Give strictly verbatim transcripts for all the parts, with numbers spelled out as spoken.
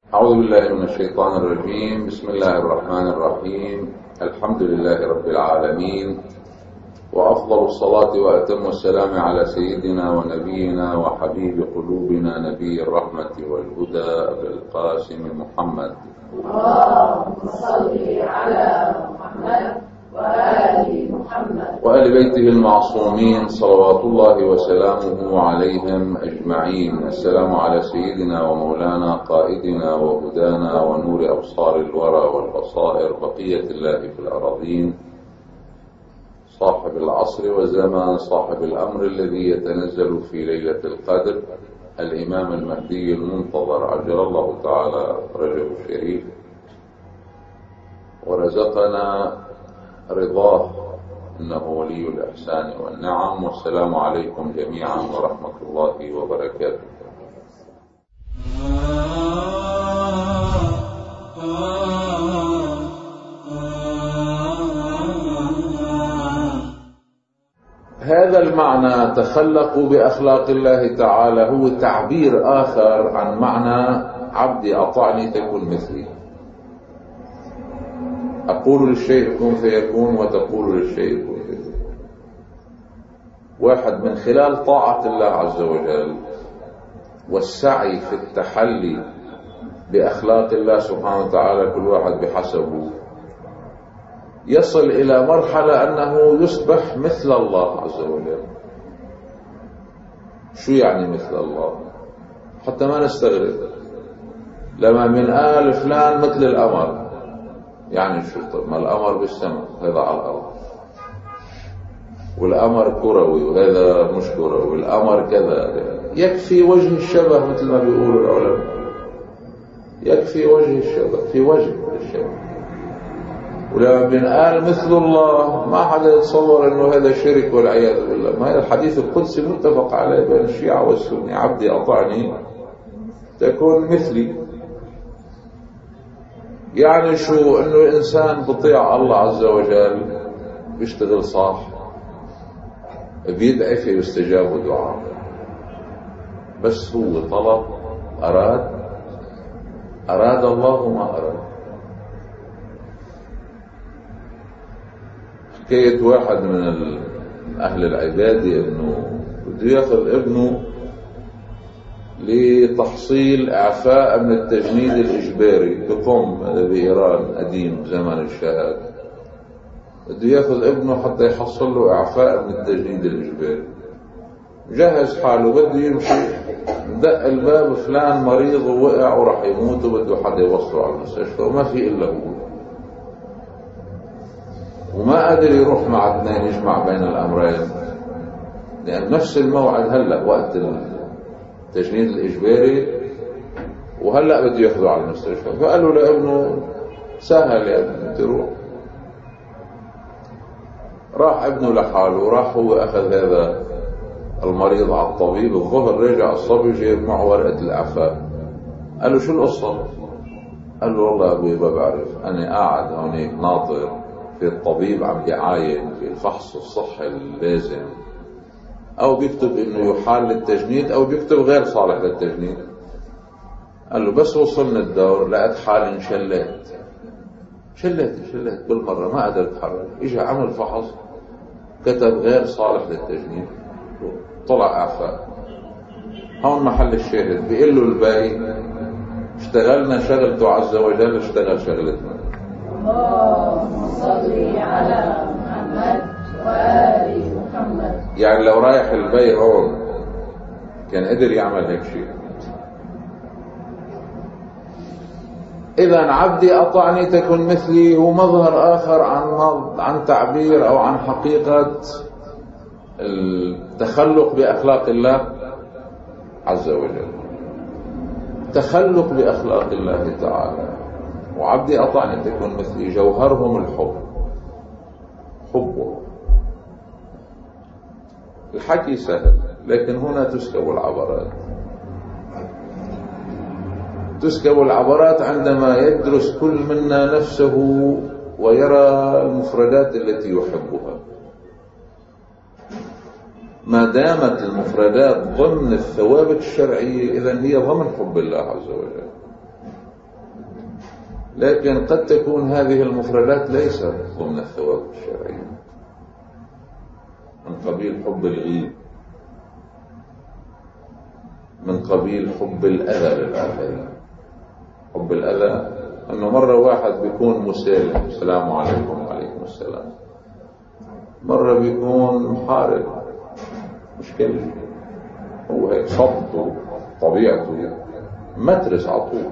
أعوذ بالله من الشيطان الرجيم. بسم الله الرحمن الرحيم. الحمد لله رب العالمين، وأفضل الصلاة وأتم السلام على سيدنا ونبينا وحبيب قلوبنا نبي الرحمة والهدى أبي القاسم محمد. اللهم صل على محمد وآل محمد وآل بيته المعصومين صلوات الله وسلامه عليهم أجمعين. السلام على سيدنا ومولانا قائدنا وهدانا ونور أبصار الورى والبصائر بقية الله في الأراضين، صاحب العصر والزمان، صاحب الأمر الذي يتنزل في ليلة القدر، الإمام المهدي المنتظر عجل الله تعالى فرجه الشريف ورزقنا رضاه إنه ولي الإحسان والنعم. والسلام عليكم جميعا ورحمة الله وبركاته. هذا المعنى تخلقوا بأخلاق الله تعالى هو تعبير آخر عن معنى عبدي أطعني تكن مثلي. أقول للشيء كن فيكون وتقول للشيء كن فيكون. واحد من خلال طاعة الله عز وجل والسعي في التحلي بأخلاق الله سبحانه وتعالى، كل واحد بحسبه، يصل إلى مرحلة أنه يصبح مثل الله عز وجل. شو يعني مثل الله؟ حتى ما نستغرب لما من آل فلان مثل القمر، يعني شو؟ طب ما القمر بالسماء هذا على الأرض، والقمر كروي وهذا مش كروي، والقمر كذا. يكفي وجه الشبه مثل ما بيقولوا العلماء، يكفي وجه الشبه، في وجه الشبه. ولما بنقال مثل الله ما حدا يتصور انه هذا شرك والعياذ بالله. ما هذا الحديث القدسي متفق عليه بين الشيعة والسنة: عبدي أطعني تكون مثلي. يعني شو؟ انه انسان بطيع الله عز وجل، بيشتغل صح، بيدعي فيستجاب دعاء، بس هو طلب، أراد أراد الله ما أراد. حكاية واحد من أهل العبادة إنه بده ياخذ ابنه لتحصيل إعفاء من التجنيد الإجباري بقم بإيران قديم زمن الشهادة. بده ياخذ ابنه حتى يحصل له إعفاء من التجنيد الإجباري. جهز حاله بده يمشي، دق الباب: فلان مريض ووقع وراح يموت وبده حدا يوصله على المستشفى وما في إلا هو. وما قادر يروح مع اثنين يجمع بين الأمرين، لأن نفس الموعد هلأ وقت التجنيد الإجباري وهلأ بده ياخذه على المستشفى. فقالوا لابنه: سهل يا ابني تروح. راح ابنه لحاله، وراح هو أخذ هذا المريض على الطبيب. الظهر رجع الصبي جايب معه ورقة الإعفاء. قال له: شو القصة؟ قال له: والله أبوي ما بعرف، أنا قاعد هونيك ناطر في الطبيب عم يعاين في الفحص الصحي اللازم، أو بيكتب إنه يحال للتجنيد أو بيكتب غير صالح للتجنيد. قال له: بس وصلنا الدور لقيت حالي انشلت شلت شلت بالمرة، ما قدرت أتحرك. إجا عمل فحص كتب غير صالح للتجنيد، طلع إعفاء. هون محل الشاهد. بيقول له الباقي: اشتغلنا شغلته عز وجل، اشتغل شغلتنا. اللهم صل على محمد وآل محمد. يعني لو رايح البي هون كان قدر يعمل هيك شيء. إذا عبدي أطعني تكن مثلي هو مظهر آخر عن عن تعبير أو عن حقيقة التخلق بأخلاق الله عز وجل. تخلق بأخلاق الله تعالى. وعبدي أطعني تكن مثلي جوهرهم الحب، حبه. الحكي سهل، لكن هنا تسكب العبرات. تسكب العبرات عندما يدرس كل منا نفسه ويرى المفردات التي يحبها. ما دامت المفردات ضمن الثوابت الشرعية إذن هي ضمن حب الله عز وجل. لكن قد تكون هذه المفردات ليست ضمن الثواب الشرعي، من قبيل حب الغيب، من قبيل حب الأذى للآخرين. حب الأذى أنه مرة واحد بيكون مسالم، السلام عليكم وعليكم السلام، مرة بيكون محارب، مشكلة، هو هيك صبته طبيعته مترس عطوه،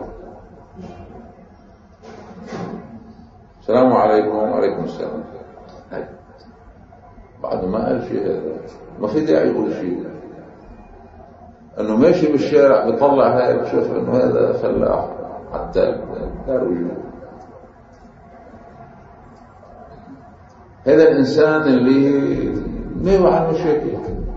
السلام عليكم وعليكم السلام، هيك بعد ما قال شيء هذا ما في داعي يقول شيء، انه ماشي بالشارع بيطلع هاي بشوف انه هذا فلاح عتال لا رجوع. هذا الانسان اللي ما يوعى المشاكل،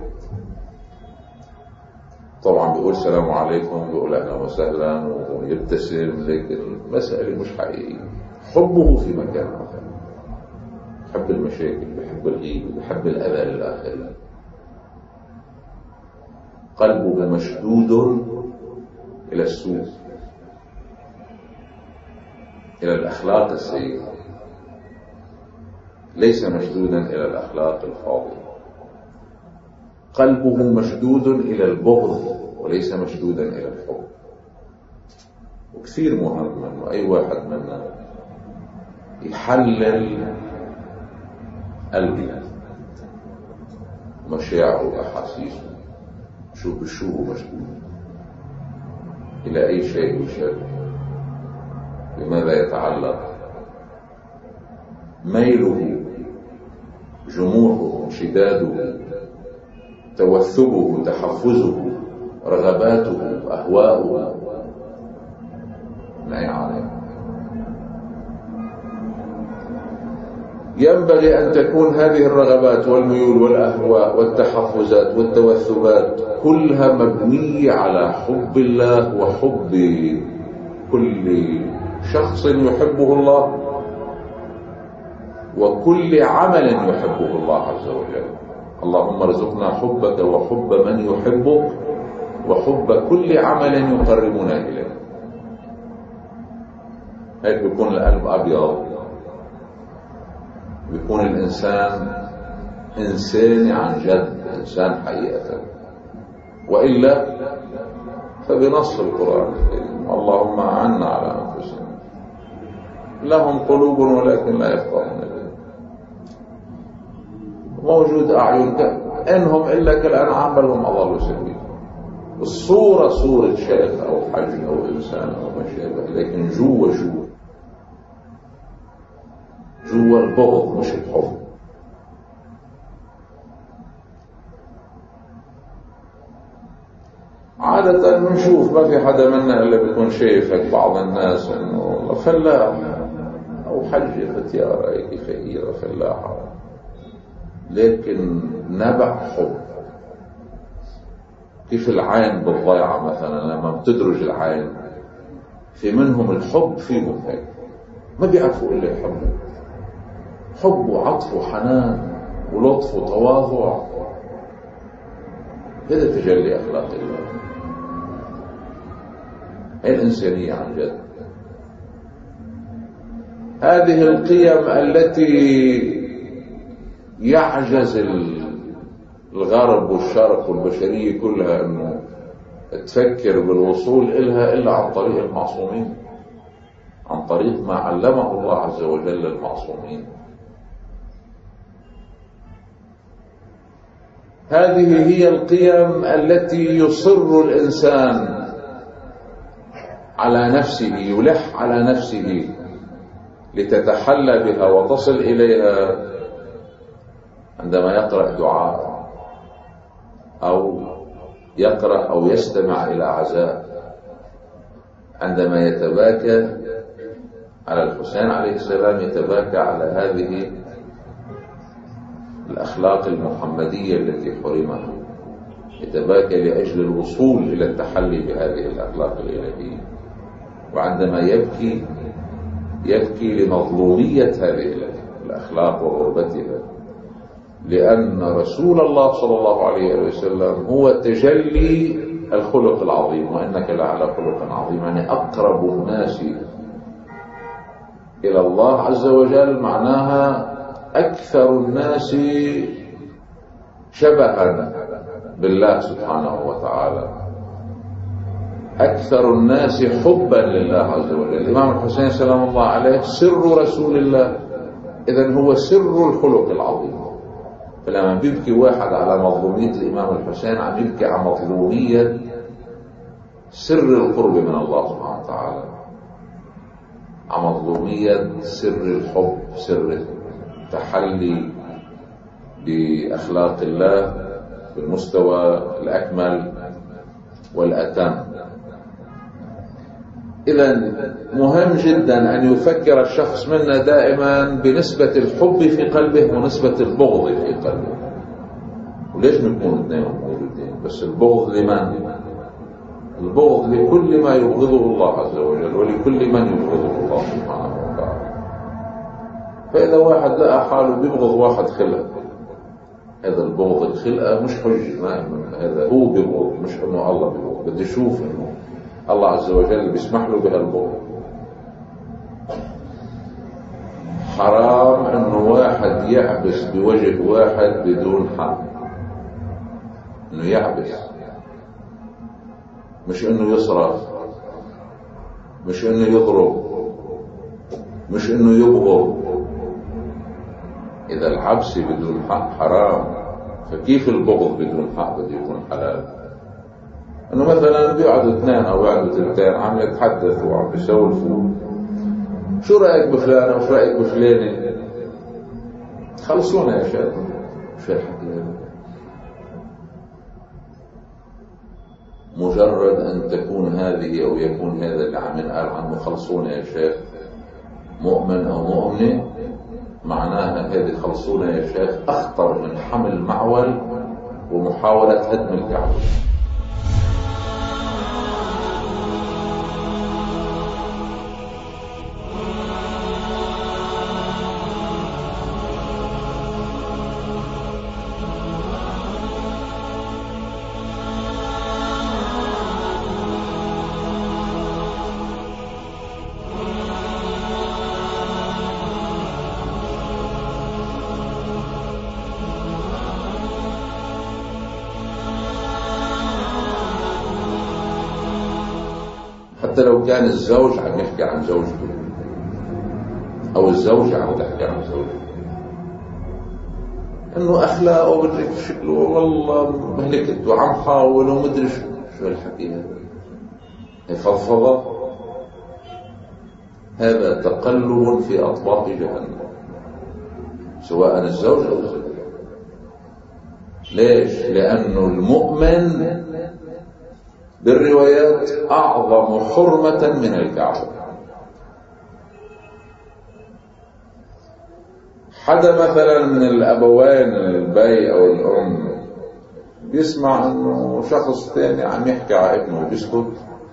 طبعا بيقول السلام عليكم، بيقول اهلا وسهلا ويبتسم، لكن المسألة مش حقيقية. حبه في مكان آخر، بحب المشاكل، بحب الغيب، بحب الأذى للآخرين، قلبه مشدود إلى السوء، إلى الأخلاق السيئة، ليس مشدودا إلى الأخلاق الفاضلة. قلبه مشدود إلى البغض وليس مشدودا إلى الحب. وكثير مهم أنه أي واحد منا يحلل قلبه، مشاعره وأحاسيسه، شو بشو مشدود إلى أي شيء يشد، بماذا يتعلق، ميله، جموحه، انشداده، توثبه، تحفزه، رغباته، أهواؤه، ما يعلم. ينبغي أن تكون هذه الرغبات والميول والأهواء والتحفزات والتوثبات كلها مبنية على حب الله وحب كل شخص يحبه الله وكل عمل يحبه الله عز وجل. اللهم ارزقنا حبك وحب من يحبك وحب كل عمل يقربنا إليك. هيك بيكون القلب أبيض، بيكون الإنسان إنسان عن جد، إنسان حقيقة. وإلا فبنص القرآن الكريم اللهم أعنا على أنفسنا لهم قلوب ولكن لا يفقهون بها، موجود أعين إنهم إلا كالأنعام بل هم أضل سبيلا. الصورة صورة شيخ أو حج أو إنسان أو ما شابه، لكن جوا شو؟ جوا البغض مش الحب. عادة بنشوف ما في حدا منا إلا بيكون شايفك بعض الناس إنه والله فلاح أو حجة فتيارة هيك فقيرة فلاحة، لكن نبع حب. كيف العين بالضيعة مثلا لما بتدرج العين، في منهم الحب فيهم هيك ما بيعرفوا إلا يحبوا، حب وعطف وحنان ولطف وتواضع. هذا تجلي أخلاق الله، هي الإنسانية عن جد. هذه القيم التي يعجز الغرب والشرق والبشرية كلها أنه تفكر بالوصول إلها إلا عن طريق المعصومين، عن طريق ما علمه الله عز وجل المعصومين. هذه هي القيم التي يصر الإنسان على نفسه، يلح على نفسه لتتحلى بها وتصل إليها عندما يقرأ دعاء أو يقرأ أو يستمع إلى عزاء، عندما يتباكى على الحسين عليه السلام، يتباكى على هذه الأخلاق المحمدية التي حرمها، يتباكى لأجل الوصول إلى التحلي بهذه الأخلاق الإلهية. وعندما يبكي يبكي لمظلومية هذه الأخلاق وغربتها، لأن رسول الله صلى الله عليه وسلم هو تجلي الخلق العظيم، وإنك لعلى خلق عظيم، يعني أقرب الناس إلى الله عز وجل معناها أكثر الناس شبها بالله سبحانه وتعالى، أكثر الناس حبا لله عز وجل. الإمام الحسين سلام الله عليه سر رسول الله، إذن هو سر الخلق العظيم. فلما بيبكي واحد على مظلومية الإمام الحسين عم يبكي عن مظلومية سر القرب من الله سبحانه وتعالى، عن مظلومية سر الحب، سر التحلي بأخلاق الله بالمستوى الأكمل والأتم. إذن مهم جدا أن يفكر الشخص منا دائما بنسبة الحب في قلبه ونسبة البغض في قلبه. وليش نكون اثنين موجودين؟ بس البغض لمن؟ البغض لكل ما يبغضه الله عز وجل ولكل من يبغضه الله سبحانه وتعالى. فإذا واحد لقى حاله بيبغض واحد خلق، هذا البغض الخلقة مش حجة، هذا هو بيبغض، مش انه الله بيبغض. بدي اشوف انه الله عز وجل بيسمح له بهالبغض. حرام انه واحد يعبس بوجه واحد بدون حق، انه يعبس، مش انه يصرف، مش انه يضرب، مش انه يبغض. اذا العبس بدون حق حرام، فكيف البغض بدون حق بده يكون حلال؟ انه مثلا بيقعدوا اثنين او بيقعدوا ثنتين عم يتحدثوا وعم بيسولفوا، شو رايك بفلان او شو رايك بفلانه؟ خلصونا يا شيخ، شو الحكي هذا؟ مجرد ان تكون هذه او يكون هذا اللي عم ينقال عنه خلصونا يا شيخ مؤمن او مؤمنه، معناها هذه خلصونا يا شيخ اخطر من حمل معول ومحاوله هدم الكعبه. حتى لو كان الزوج عم يحكي عن زوجته او الزوجة عم تحكي عن زوجها، انه اخلاقه بدك شكله والله مهلكت وعم حاول ومدري شو شو الحكي هذا، هي فضفضة. هذا تقلب في اطباق جهنم سواء الزوج او الزوجة. ليش؟ لانه المؤمن بالروايات أعظم حرمة من الكعبة. حدا مثلا من الأبوين البي أو الأم بيسمع أنه شخص ثاني عم يحكي على ابنه وبيسكت،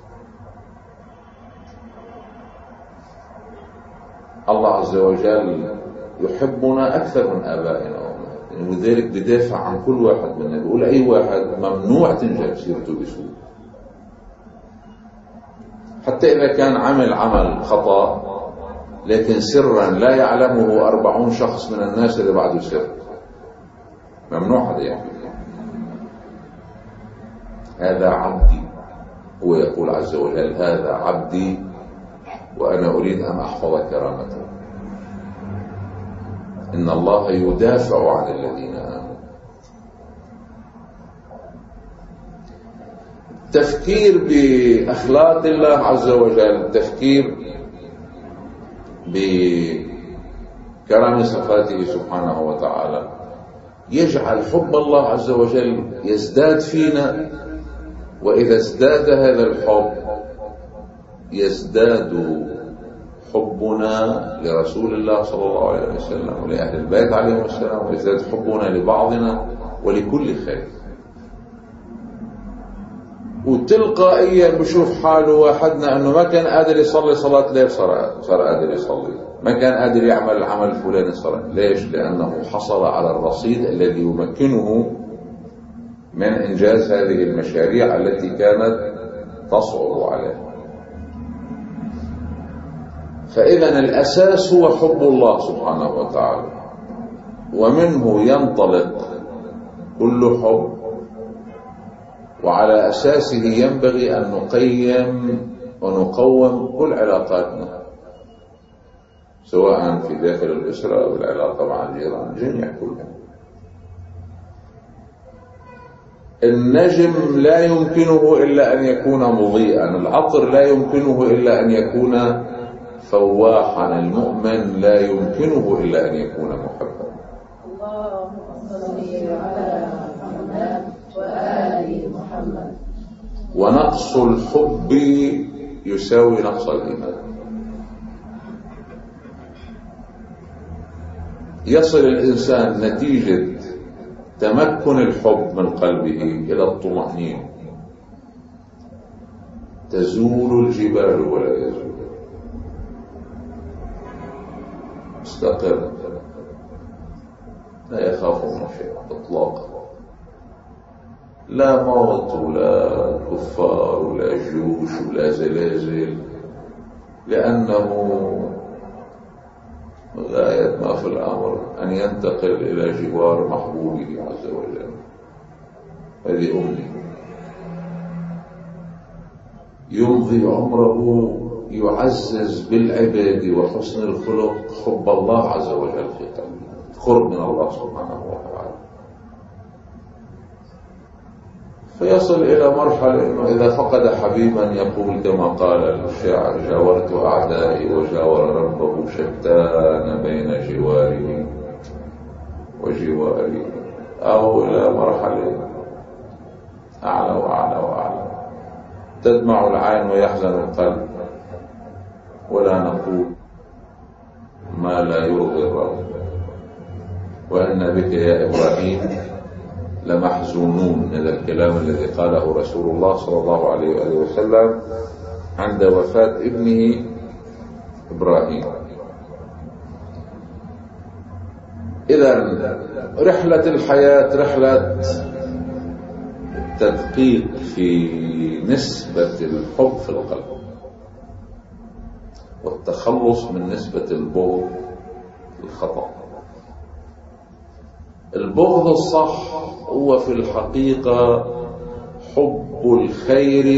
الله عز وجل يحبنا أكثر من آبائنا وأمهاتنا، ولذلك بدافع عن كل واحد منا، بيقول أي واحد ممنوع تنجب سيرته بسوء، حتى إذا كان عمل عمل خطأ لكن سرا لا يعلمه أربعون شخص من الناس اللي بعده سر، ممنوع هذا يحكي. هذا عبدي، هو يقول عز وجل هذا عبدي وأنا أريد أن أحفظ كرامته. إن الله يدافع عن الذين آمنوا. تفكير بأخلاق الله عز وجل، تفكير بكرم صفاته سبحانه وتعالى، يجعل حب الله عز وجل يزداد فينا، وإذا ازداد هذا الحب يزداد حبنا لرسول الله صلى الله عليه وسلم ولأهل البيت عليهم السلام، ويزداد حبنا لبعضنا ولكل خير. وتلقائيا بشوف حاله واحدنا انه ما كان قادر يصلي صلاة ليل صار صار قادر يصلي، ما كان قادر يعمل العمل الفلاني صار. ليش؟ لأنه حصل على الرصيد الذي يمكنه من إنجاز هذه المشاريع التي كانت تصعب عليه. فإذا الأساس هو حب الله سبحانه وتعالى، ومنه ينطلق كل حب، وعلى أساسه ينبغي أن نقيم ونقوم كل علاقاتنا، سواء في داخل الأسرة أو العلاقة مع الجيران، جميع كلها. النجم لا يمكنه إلا أن يكون مضيئا، العطر لا يمكنه إلا أن يكون فواحا، المؤمن لا يمكنه إلا أن يكون محبا. اللهم صل على محمد وآل محمد. ونقص الحب يساوي نقص الإيمان. يصل الإنسان نتيجة تمكن الحب من قلبه إلى الطمأنينة، تزول الجبال ولا يزول، مستقر، لا يخاف من شيء إطلاقا، لا موت ولا كفار ولا جيوش ولا زلازل، لأنه غاية ما في الأمر أن ينتقل إلى جوار محبوبه عز وجل. هذه أمنية. يمضي عمره يعزز بالعباد وحسن الخلق حب الله عز وجل في قلبه، قرب من الله سبحانه وتعالى، فيصل إلى مرحلة إنه إذا فقد حبيبا يقول كما قال الشاعر: جاورت أعدائي وجاور ربه شتان بين جواري وجواري، أو إلى مرحلة أعلى وأعلى وأعلى، تدمع العين ويحزن القلب، ولا نقول ما لا يرضي الرب، وإن بك يا إبراهيم لمحزونون. هذا الكلام الذي قاله رسول الله صلى الله عليه وآله وسلم عند وفاة ابنه إبراهيم. إذن رحلة الحياة رحلة تدقيق في نسبة الحب في القلب، والتخلص من نسبة البغض الخطأ. البغض الصح هو في الحقيقة حب الخير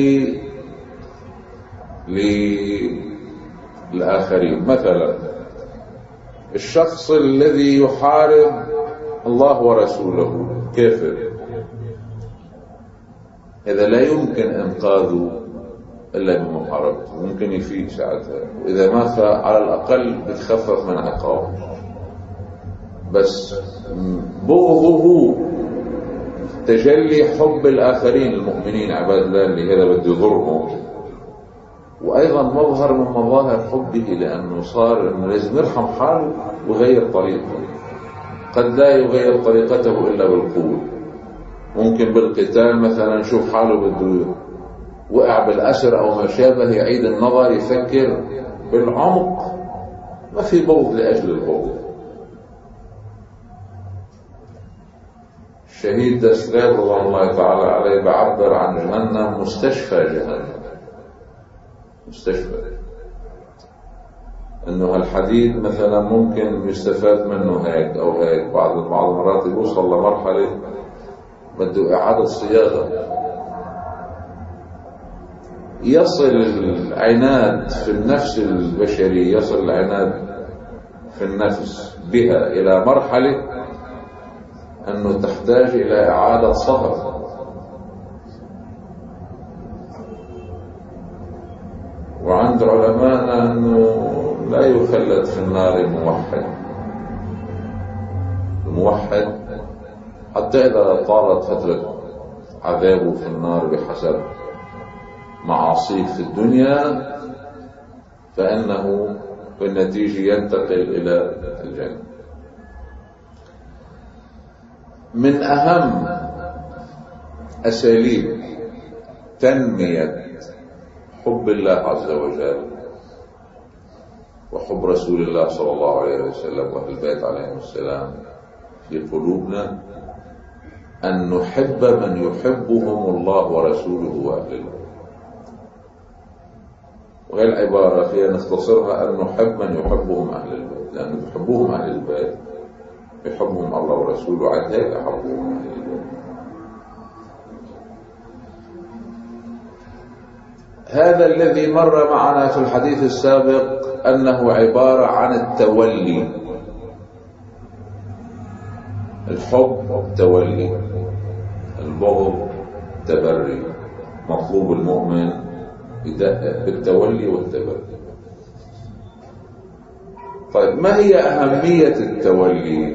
للآخرين. مثلا الشخص الذي يحارب الله ورسوله كافر، هذا لا يمكن إنقاذه إلا بمحاربته، ممكن يفيد ساعتها، وإذا مات على الأقل بتخفف من عقابه. بس بغضه تجلي حب الآخرين المؤمنين عباد الله اللي هذا بده يضرهم، وأيضا مظهر من مظاهر حبه، لأنه صار إنه لازم يرحم حاله ويغير طريقته. قد لا يغير طريقته إلا بالقوة، ممكن بالقتال مثلا شوف حاله بده وقع بالأسر أو ما شابه، يعيد النظر، يفكر بالعمق، ما في بغض لأجل البغض. الشهيد دسلاب رضي الله تعالى عليه بعبر عن جهنم مستشفى جهنم، مستشفى، انه الحديد مثلا ممكن يستفاد منه هيك او هيك، بعض بعض المرات يوصل لمرحله بده اعاده صياغه. يصل العناد في النفس البشري، يصل العناد في النفس بها الى مرحله أنه تحتاج إلى إعادة صهر. وعند علماءنا أنه لا يخلد في النار الموحد، الموحد حتى إذا طالت فترة عذابه في النار بحسب معاصيه في الدنيا، فإنه بالنتيجة ينتقل إلى الجنة. من أهم أساليب تنمية حب الله عز وجل وحب رسول الله صلى الله عليه وسلم وأهل البيت عليهم السلام في قلوبنا أن نحب من يحبهم الله ورسوله وأهل البيت. وهي العبارة فيها نختصرها أن نحب من يحبهم أهل البيت، لأن يحبوهم أهل البيت يحبهم الله ورسوله، عاد هيك يحبوهم أهل البيت. هذا الذي مر معنا في الحديث السابق أنه عبارة عن التولي. الحب تولي، البغض تبري. مطلوب المؤمن يدقق بالتولي والتبري. طيب ما هي أهمية التولي؟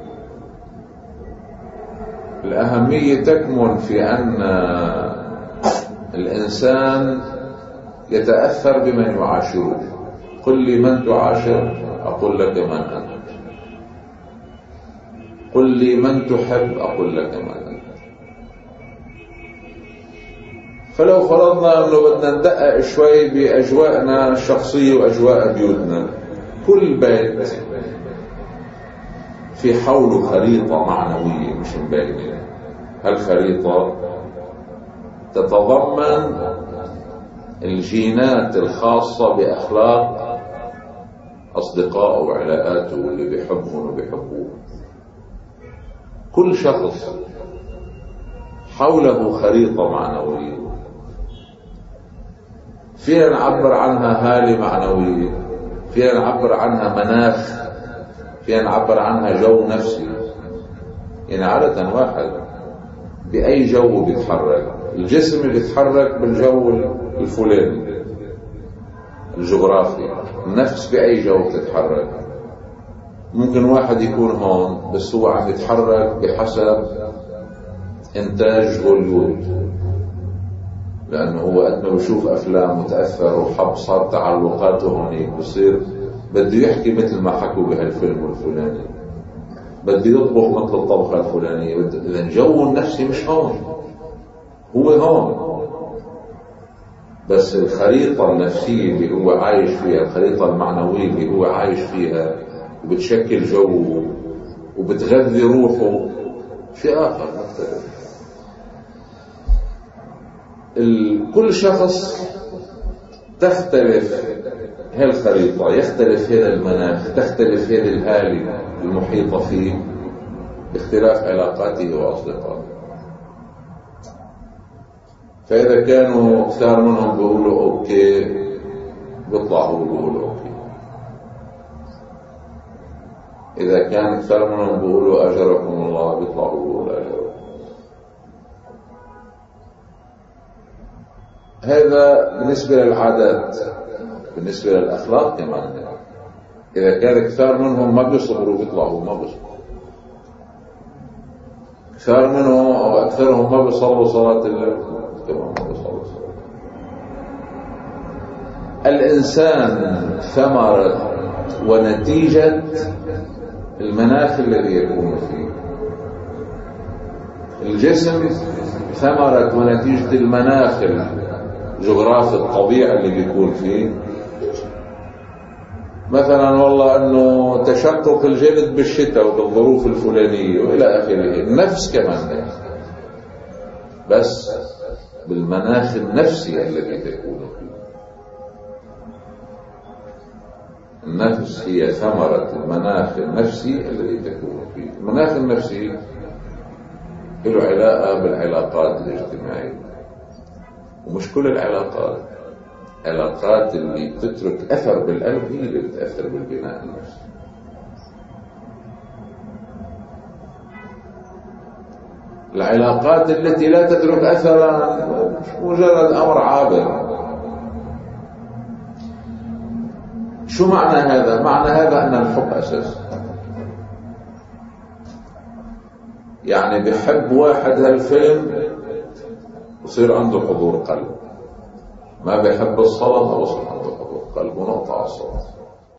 الأهمية تكمن في أن الإنسان يتأثر بمن يعاشره. قل لي من تعاشر أقول لك من أنت، قل لي من تحب أقول لك من أنت. فلو فرضنا أنه بدنا ندقق شوي بأجواءنا الشخصية وأجواء بيوتنا، كل بيت في حوله خريطة معنوية مش مبينة. هالخريطة تتضمن الجينات الخاصة بأخلاق أصدقائه وعلاقاته اللي بيحبهم وبيحبوه. كل شخص حوله خريطة معنوية فينا نعبر عنها هالة معنوية، فينا نعبر عنها مناخ، فينا نعبر عنها جو نفسي. يعني عادة واحد بأي جو بيتحرك، الجسم بيتحرك بالجو الفلاني الجغرافي، النفس بأي جو بتتحرك. ممكن واحد يكون هون بس هو عم يتحرك بحسب إنتاج هوليوود، لأنه هو قد ما بشوف أفلام متأثر وحب صار تعلقاته هونيك، بصير بده يحكي مثل ما حكوا بهالفيلم الفلاني، بده يطبخ مثل الطبخة الفلانية. إذن جو النفسي مش هون، هو هون، بس الخريطة النفسية اللي هو عايش فيها، الخريطة المعنوية اللي هو عايش فيها وبتشكل جوه وبتغذي روحه شيء آخر مختلف. كل شخص تختلف هالخريطة، يختلف هذا المناخ، تختلف هذه الهالة المحيطة فيه باختلاف علاقاته وأصدقائه. فإذا كانوا كثار منهم بيقولوا أوكي بيطلعوا بيقولوا أوكي، إذا كان كثار منهم بيقولوا أجركم الله بيطلعوا بيقولوا أجركم. هذا بالنسبة للعادات. بالنسبة للأخلاق كمان، إذا كان كثار منهم ما بيصبروا بيطلعوا ما بيصبروا، كثار منهم أو أكثرهم ما بيصلوا صلاة الليل كمان ما بيصلوا صلاة. الإنسان ثمرة ونتيجة المناخ الذي يكون فيه. الجسم ثمرة ونتيجة المناخ الجغرافي الطبيعي اللي بيكون فيه. مثلا والله انه تشقق الجلد بالشتاء وبالظروف الفلانية والى اخره. النفس كمان بس بالمناخ النفسي الذي تكون فيه. النفس هي ثمرة المناخ النفسي الذي تكون فيه. المناخ النفسي له علاقة بالعلاقات الاجتماعية، ومش كل العلاقات. علاقات اللي بتترك أثر بالقلب هي اللي بتأثر بالبناء النفسي. العلاقات التي لا تترك أثرا مجرد أمر عابر. شو معنى هذا؟ معنى هذا أن الحب أساس. يعني بحب واحد هالفيلم يصير عنده حضور قلب، ما بيحب الصلاة ما بصير عنده حضور قلب ونقطع الصلاة.